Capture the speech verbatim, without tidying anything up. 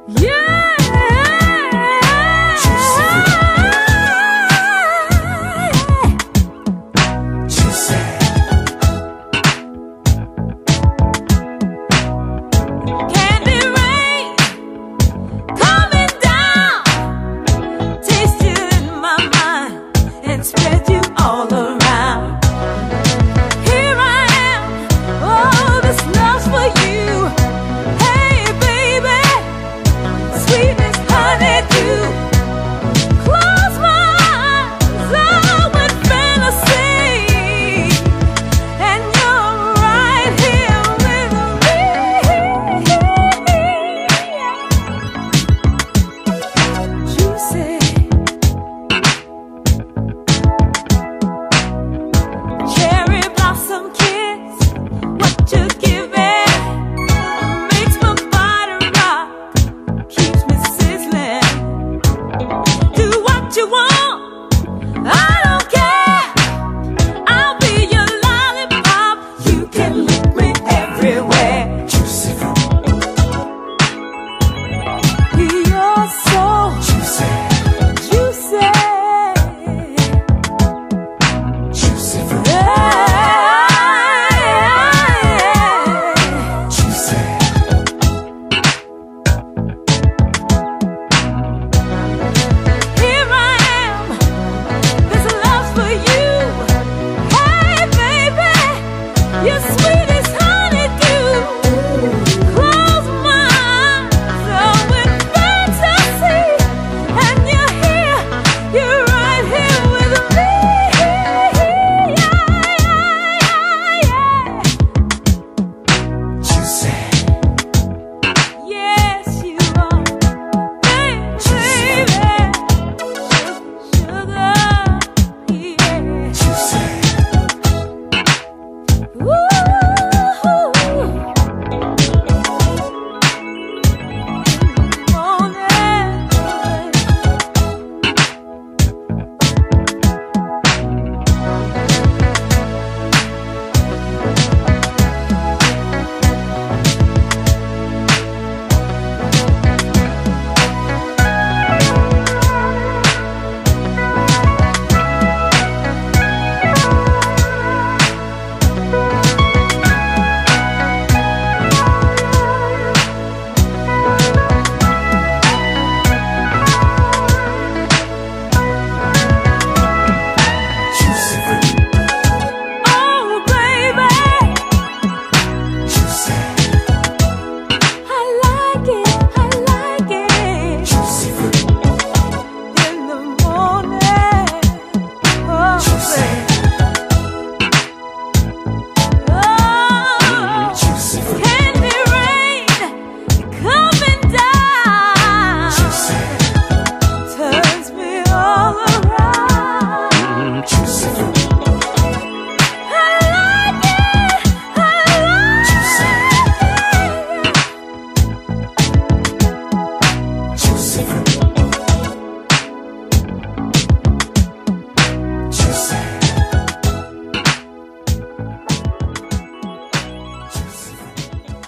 Spread you all around. Here I am, oh, this love's for you. Hey, baby, sweet as honeydew. Close my eyes, oh, with fantasy, and you're right here with me. Juicy. Some kiss, what you giving makes my body rock, keeps me sizzling. Do what you want, I don't care. I'll be your lollipop, you can lick me everywhere. Juicy fruit, you're so juicy, juicy, juicy fruit. Yeah. You're sweet as honeydew. Close my eyes, oh, with fantasy, and you're here, you're right here with me. Yeah, yeah, yeah. Juicy. Yes, you are, baby, baby. Sugar, yeah. Juicy. Turns me all around. Juicy fruit.